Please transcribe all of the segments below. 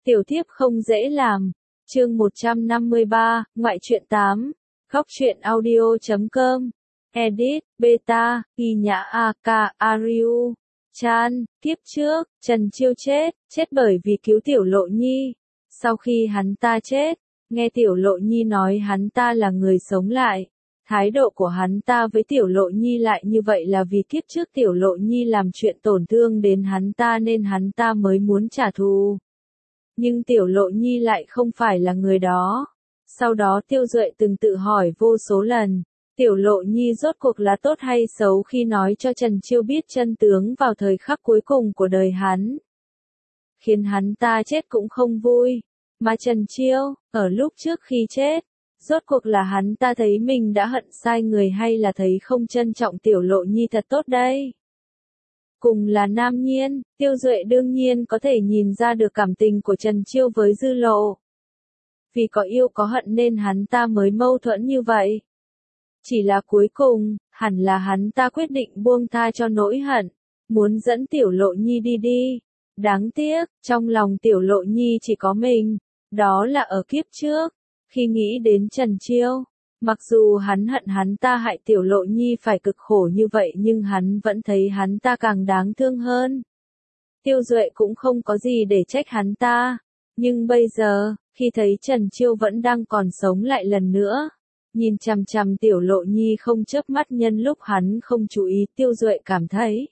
Tiểu thiếp không dễ làm. Chương 153, ngoại truyện 8. Góc truyện audio.com. Edit, Beta, Y Nhã A.K. Ariu. Chan, kiếp trước, Trần Chiêu chết bởi vì cứu Tiểu Lộ Nhi. Sau khi hắn ta chết, nghe Tiểu Lộ Nhi nói hắn ta là người sống lại. Thái độ của hắn ta với Tiểu Lộ Nhi lại như vậy là vì kiếp trước Tiểu Lộ Nhi làm chuyện tổn thương đến hắn ta nên hắn ta mới muốn trả thù. Nhưng Tiểu Lộ Nhi lại không phải là người đó. Sau đó Tiêu Duệ từng tự hỏi vô số lần, Tiểu Lộ Nhi rốt cuộc là tốt hay xấu khi nói cho Trần Chiêu biết chân tướng vào thời khắc cuối cùng của đời hắn. Khiến hắn ta chết cũng không vui. Mà Trần Chiêu, ở lúc trước khi chết, rốt cuộc là hắn ta thấy mình đã hận sai người hay là thấy không trân trọng Tiểu Lộ Nhi thật tốt đây? Cùng là nam nhiên, Tiêu Duệ đương nhiên có thể nhìn ra được cảm tình của Trần Chiêu với Dư Lộ. Vì có yêu có hận nên hắn ta mới mâu thuẫn như vậy. Chỉ là cuối cùng, hẳn là hắn ta quyết định buông tha cho nỗi hận, muốn dẫn Tiểu Lộ Nhi đi. Đáng tiếc, trong lòng Tiểu Lộ Nhi chỉ có mình, đó là ở kiếp trước. Khi nghĩ đến Trần Chiêu, mặc dù hắn hận hắn ta hại Tiểu Lộ Nhi phải cực khổ như vậy nhưng hắn vẫn thấy hắn ta càng đáng thương hơn. Tiêu Duệ cũng không có gì để trách hắn ta. Nhưng bây giờ, khi thấy Trần Chiêu vẫn đang còn sống lại lần nữa, nhìn chằm chằm Tiểu Lộ Nhi không chớp mắt nhân lúc hắn không chú ý, Tiêu Duệ cảm thấy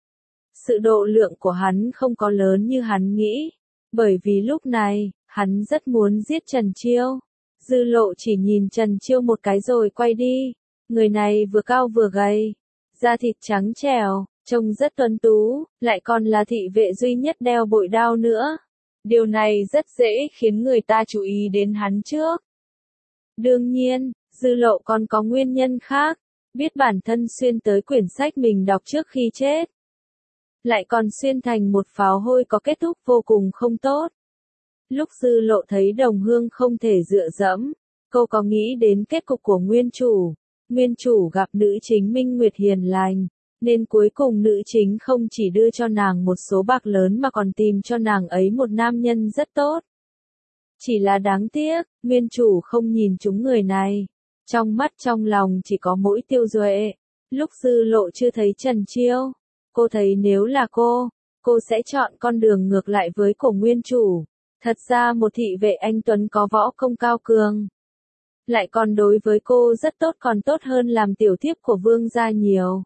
sự độ lượng của hắn không có lớn như hắn nghĩ. Bởi vì lúc này, hắn rất muốn giết Trần Chiêu. Dư Lộ chỉ nhìn Trần Chiêu một cái rồi quay đi. Người này vừa cao vừa gầy, da thịt trắng trẻo, trông rất tuấn tú, lại còn là thị vệ duy nhất đeo bội đao nữa. Điều này rất dễ khiến người ta chú ý đến hắn trước. Đương nhiên, Dư Lộ còn có nguyên nhân khác, biết bản thân xuyên tới quyển sách mình đọc trước khi chết. Lại còn xuyên thành một pháo hôi có kết thúc vô cùng không tốt. Lúc Dư Lộ thấy Đồng Hương không thể dựa dẫm, cô có nghĩ đến kết cục của nguyên chủ. Nguyên chủ gặp nữ chính Minh Nguyệt hiền lành, nên cuối cùng nữ chính không chỉ đưa cho nàng một số bạc lớn mà còn tìm cho nàng ấy một nam nhân rất tốt. Chỉ là đáng tiếc, nguyên chủ không nhìn trúng người này. Trong mắt trong lòng chỉ có mỗi Tiêu Duệ. Lúc Dư Lộ chưa thấy Trần Chiêu, cô thấy nếu là cô sẽ chọn con đường ngược lại với cổ nguyên chủ. Thật ra một thị vệ anh tuấn có võ công cao cường, lại còn đối với cô rất tốt, còn tốt hơn làm tiểu thiếp của vương gia nhiều.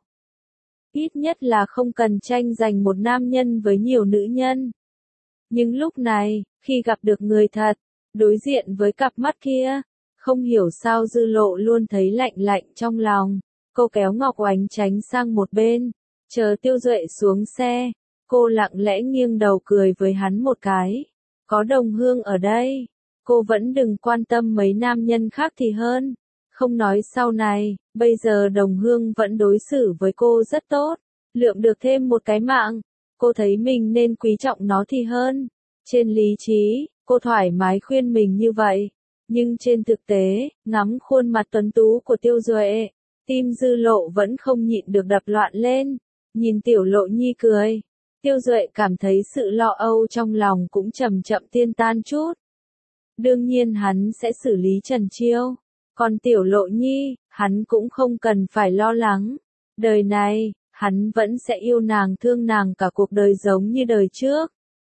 Ít nhất là không cần tranh giành một nam nhân với nhiều nữ nhân. Nhưng lúc này, khi gặp được người thật, đối diện với cặp mắt kia, không hiểu sao Dư Lộ luôn thấy lạnh lạnh trong lòng. Cô kéo Ngọc Oánh tránh sang một bên, chờ Tiêu Duệ xuống xe. Cô lặng lẽ nghiêng đầu cười với hắn một cái. Có Đồng Hương ở đây, cô vẫn đừng quan tâm mấy nam nhân khác thì hơn. Không nói sau này, bây giờ Đồng Hương vẫn đối xử với cô rất tốt, lượm được thêm một cái mạng, cô thấy mình nên quý trọng nó thì hơn. Trên lý trí, cô thoải mái khuyên mình như vậy, nhưng trên thực tế, ngắm khuôn mặt tuấn tú của Tiêu Duệ, tim Dư Lộ vẫn không nhịn được đập loạn lên. Nhìn Tiểu Lộ Nhi cười, Tiêu Duệ cảm thấy sự lo âu trong lòng cũng chậm chậm tiêu tan chút. Đương nhiên hắn sẽ xử lý Trần Chiêu, còn Tiểu Lộ Nhi, hắn cũng không cần phải lo lắng. Đời này, hắn vẫn sẽ yêu nàng thương nàng cả cuộc đời giống như đời trước.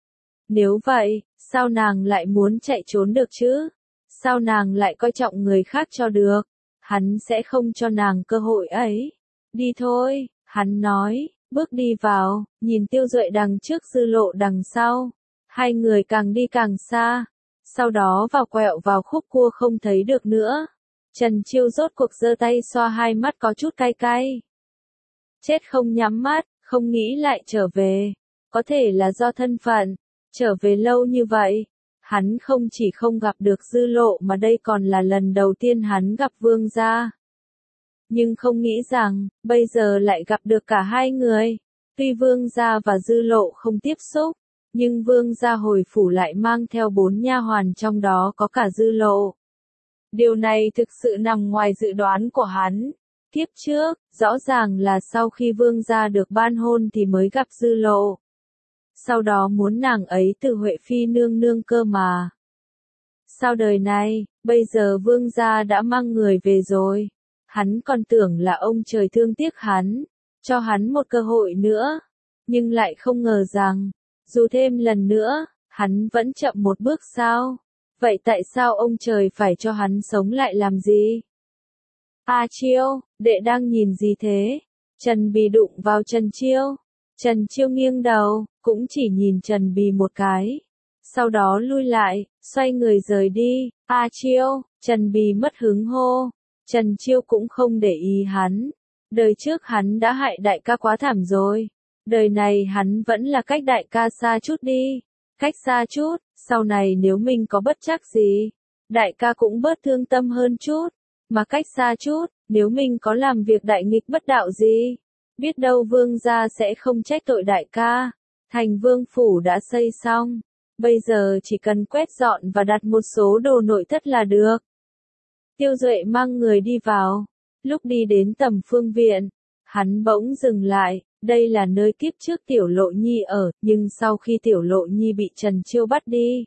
Nếu vậy, sao nàng lại muốn chạy trốn được chứ? Sao nàng lại coi trọng người khác cho được? Hắn sẽ không cho nàng cơ hội ấy. Đi thôi, hắn nói. Bước đi vào, nhìn Tiêu Duệ đằng trước Dư Lộ đằng sau. Hai người càng đi càng xa. Sau đó quẹo vào khúc cua không thấy được nữa. Trần Chiêu rốt cuộc giơ tay xoa hai mắt có chút cay cay. Chết không nhắm mắt, không nghĩ lại trở về. Có thể là do thân phận. Trở về lâu như vậy, hắn không chỉ không gặp được Dư Lộ mà đây còn là lần đầu tiên hắn gặp vương gia. Nhưng không nghĩ rằng, bây giờ lại gặp được cả hai người. Tuy vương gia và Dư Lộ không tiếp xúc, nhưng vương gia hồi phủ lại mang theo 4 nha hoàn, trong đó có cả Dư Lộ. Điều này thực sự nằm ngoài dự đoán của hắn. Kiếp trước, rõ ràng là sau khi vương gia được ban hôn thì mới gặp Dư Lộ. sau đó muốn nàng ấy từ Huệ Phi nương nương cơ mà. Sao đời này, bây giờ vương gia đã mang người về rồi, hắn còn tưởng là ông trời thương tiếc hắn, cho hắn một cơ hội nữa, nhưng lại không ngờ rằng, dù thêm lần nữa, hắn vẫn chậm một bước sao? Vậy tại sao ông trời phải cho hắn sống lại làm gì? A Chiêu, đệ đang nhìn gì thế? Trần Bì đụng vào Trần Chiêu. Trần Chiêu nghiêng đầu, cũng chỉ nhìn Trần Bì một cái. Sau đó lui lại, xoay người rời đi. A Chiêu, Trần Bì mất hứng hô. Trần Chiêu cũng không để ý hắn. Đời trước hắn đã hại đại ca quá thảm rồi. Đời này hắn vẫn là cách đại ca xa chút đi. Cách xa chút, sau này nếu mình có bất trắc gì, đại ca cũng bớt thương tâm hơn chút. Mà cách xa chút, nếu mình có làm việc đại nghịch bất đạo gì, biết đâu vương gia sẽ không trách tội đại ca. Thành vương phủ đã xây xong, bây giờ chỉ cần quét dọn và đặt một số đồ nội thất là được. Tiêu Duệ mang người đi vào, lúc đi đến Tầm Phương viện, hắn bỗng dừng lại, đây là nơi kiếp trước Tiểu Lộ Nhi ở, nhưng sau khi Tiểu Lộ Nhi bị Trần Chiêu bắt đi,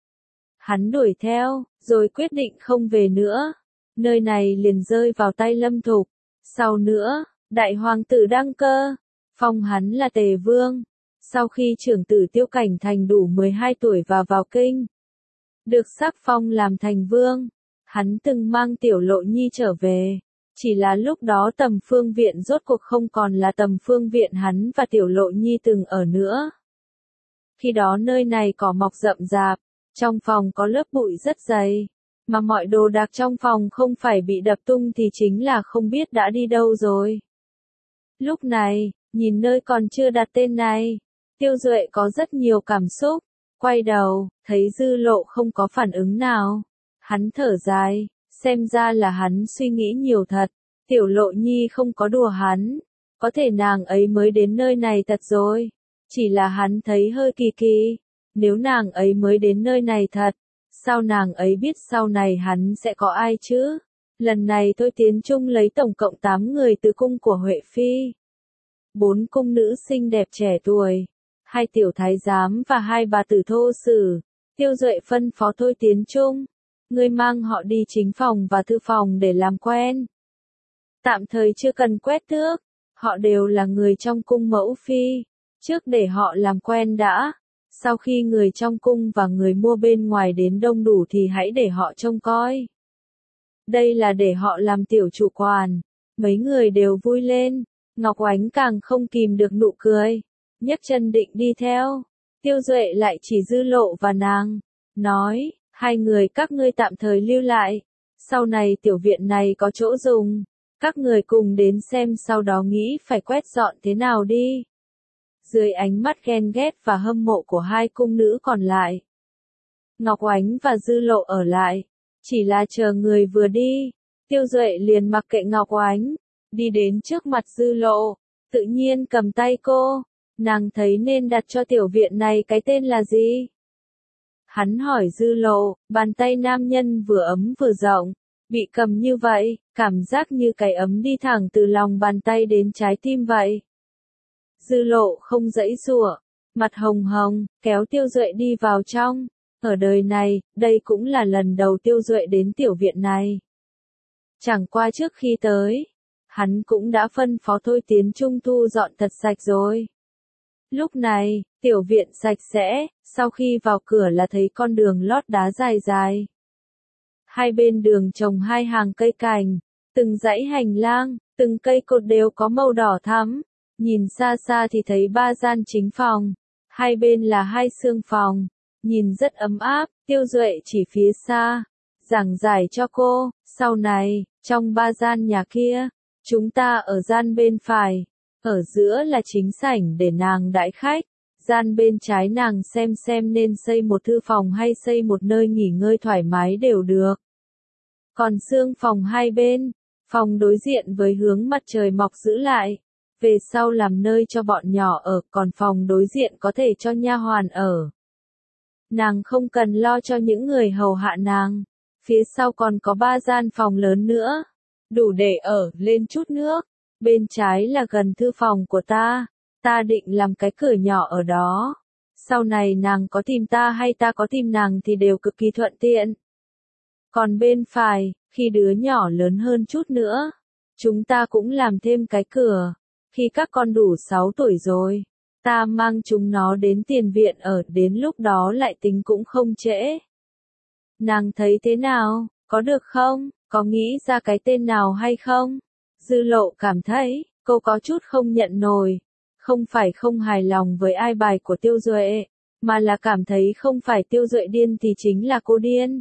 hắn đuổi theo, rồi quyết định không về nữa. Nơi này liền rơi vào tay Lâm Thục. Sau nữa, đại hoàng tử đăng cơ, phong hắn là Tề Vương. Sau khi trưởng tử Tiêu Cảnh Thành đủ 12 tuổi và vào kinh, được sắc phong làm thành vương, hắn từng mang Tiểu Lộ Nhi trở về. Chỉ là lúc đó Tầm Phương viện rốt cuộc không còn là Tầm Phương viện hắn và Tiểu Lộ Nhi từng ở nữa. Khi đó nơi này cỏ mọc rậm rạp, trong phòng có lớp bụi rất dày. Mà mọi đồ đạc trong phòng không phải bị đập tung thì chính là không biết đã đi đâu rồi. Lúc này, nhìn nơi còn chưa đặt tên này, Tiêu Duệ có rất nhiều cảm xúc. Quay đầu, thấy Dư Lộ không có phản ứng nào. Hắn thở dài, xem ra là hắn suy nghĩ nhiều thật. Tiểu Lộ Nhi không có đùa hắn. Có thể nàng ấy mới đến nơi này thật rồi. Chỉ là hắn thấy hơi kỳ kỳ. Nếu nàng ấy mới đến nơi này thật, sao nàng ấy biết sau này hắn sẽ có ai chứ? Lần này Thôi Tiến Trung lấy tổng cộng 8 người từ cung của Huệ Phi. 4 cung nữ xinh đẹp trẻ tuổi, 2 tiểu thái giám và 2 bà tử thô sử. Tiêu Duệ phân phó Thôi Tiến Trung, ngươi mang họ đi chính phòng và thư phòng để làm quen. Tạm thời chưa cần quét tước, họ đều là người trong cung mẫu phi, trước để họ làm quen đã. Sau khi người trong cung và người mua bên ngoài đến đông đủ thì hãy để họ trông coi. Đây là để họ làm tiểu chủ quản. Mấy người đều vui lên. Ngọc Oánh càng không kìm được nụ cười. Nhấc chân định đi theo. Tiêu Duệ lại chỉ Dư Lộ và nàng. Nói, 2 người các ngươi tạm thời lưu lại. Sau này tiểu viện này có chỗ dùng. Các người cùng đến xem sau đó nghĩ phải quét dọn thế nào đi. Dưới ánh mắt ghen ghét và hâm mộ của 2 cung nữ còn lại, Ngọc Oánh và Dư Lộ ở lại, chỉ là chờ người vừa đi. Tiêu Duệ liền mặc kệ Ngọc Oánh, đi đến trước mặt Dư Lộ, tự nhiên cầm tay cô. Nàng thấy nên đặt cho tiểu viện này cái tên là gì? Hắn hỏi Dư Lộ, bàn tay nam nhân vừa ấm vừa rộng, bị cầm như vậy, cảm giác như cái ấm đi thẳng từ lòng bàn tay đến trái tim vậy. Dư Lộ không giãy giụa, mặt hồng hồng, kéo Tiêu Duệ đi vào trong. Ở đời này, đây cũng là lần đầu Tiêu Duệ đến tiểu viện này. Chẳng qua trước khi tới, hắn cũng đã phân phó Thôi Tiến Trung thu dọn thật sạch rồi. Lúc này, tiểu viện sạch sẽ, sau khi vào cửa là thấy con đường lót đá dài dài. 2 bên đường trồng 2 hàng cây cảnh, từng dãy hành lang, từng cây cột đều có màu đỏ thắm. Nhìn xa xa thì thấy 3 gian chính phòng, 2 bên là 2 xương phòng, nhìn rất ấm áp. Tiêu Duệ chỉ phía xa, giảng giải cho cô, sau này, trong 3 gian nhà kia, chúng ta ở gian bên phải, ở giữa là chính sảnh để nàng đãi khách, gian bên trái nàng xem nên xây một thư phòng hay xây một nơi nghỉ ngơi thoải mái đều được. Còn xương phòng 2 bên, phòng đối diện với hướng mặt trời mọc giữ lại, về sau làm nơi cho bọn nhỏ ở, còn phòng đối diện có thể cho nha hoàn ở. Nàng không cần lo cho những người hầu hạ nàng. Phía sau còn có 3 gian phòng lớn nữa, đủ để ở lên chút nước. Bên trái là gần thư phòng của ta định làm cái cửa nhỏ ở đó. Sau này nàng có tìm ta hay ta có tìm nàng thì đều cực kỳ thuận tiện. Còn bên phải, khi đứa nhỏ lớn hơn chút nữa, chúng ta cũng làm thêm cái cửa. Khi các con đủ 6 tuổi rồi, ta mang chúng nó đến tiền viện ở, đến lúc đó lại tính cũng không trễ. Nàng thấy thế nào, có được không, có nghĩ ra cái tên nào hay không? Dư Lộ cảm thấy, cô có chút không nhận nổi. Không phải không hài lòng với ai bài của Tiêu Duệ, mà là cảm thấy không phải Tiêu Duệ điên thì chính là cô điên.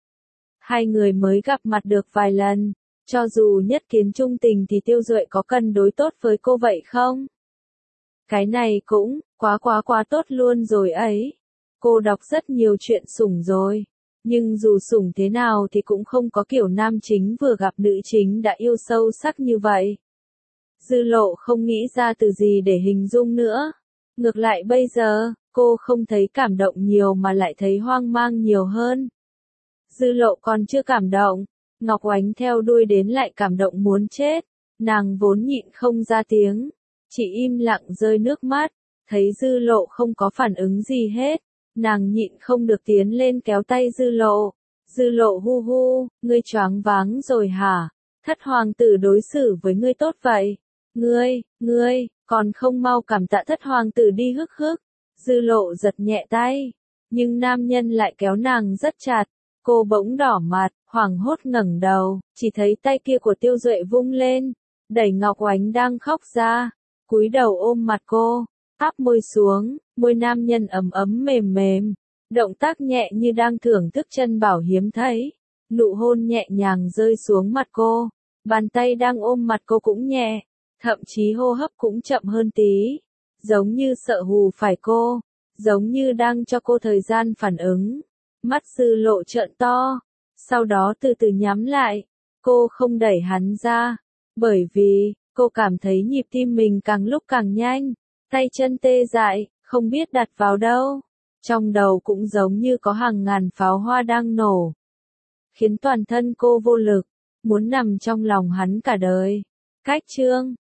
Hai người mới gặp mặt được vài lần, cho dù nhất kiến trung tình thì Tiêu Duệ có cần đối tốt với cô vậy không? Cái này cũng, quá tốt luôn rồi ấy. Cô đọc rất nhiều chuyện sủng rồi, nhưng dù sủng thế nào thì cũng không có kiểu nam chính vừa gặp nữ chính đã yêu sâu sắc như vậy. Dư Lộ không nghĩ ra từ gì để hình dung nữa. Ngược lại bây giờ, cô không thấy cảm động nhiều mà lại thấy hoang mang nhiều hơn. Dư Lộ còn chưa cảm động, Ngọc Oánh theo đuôi đến lại cảm động muốn chết. Nàng vốn nhịn không ra tiếng, chỉ im lặng rơi nước mắt, thấy Dư Lộ không có phản ứng gì hết. Nàng nhịn không được tiến lên kéo tay Dư Lộ. Dư Lộ hu hu, ngươi choáng váng rồi hả? Thất hoàng tử đối xử với ngươi tốt vậy. Ngươi, còn không mau cảm tạ thất hoàng tử đi hức hức. Dư Lộ giật nhẹ tay, nhưng nam nhân lại kéo nàng rất chặt. Cô bỗng đỏ mặt, hoảng hốt ngẩng đầu, chỉ thấy tay kia của Tiêu Duệ vung lên, đẩy Ngọc Oánh đang khóc ra, cúi đầu ôm mặt cô, áp môi xuống, môi nam nhân ấm ấm mềm mềm, động tác nhẹ như đang thưởng thức chân bảo hiếm thấy. Nụ hôn nhẹ nhàng rơi xuống mặt cô, bàn tay đang ôm mặt cô cũng nhẹ, thậm chí hô hấp cũng chậm hơn tí, giống như sợ hù phải cô, giống như đang cho cô thời gian phản ứng. Mắt Dư Lộ trợn to, sau đó từ từ nhắm lại. Cô không đẩy hắn ra, bởi vì cô cảm thấy nhịp tim mình càng lúc càng nhanh, tay chân tê dại, không biết đặt vào đâu. Trong đầu cũng giống như có hàng ngàn pháo hoa đang nổ, khiến toàn thân cô vô lực, muốn nằm trong lòng hắn cả đời. Cách chương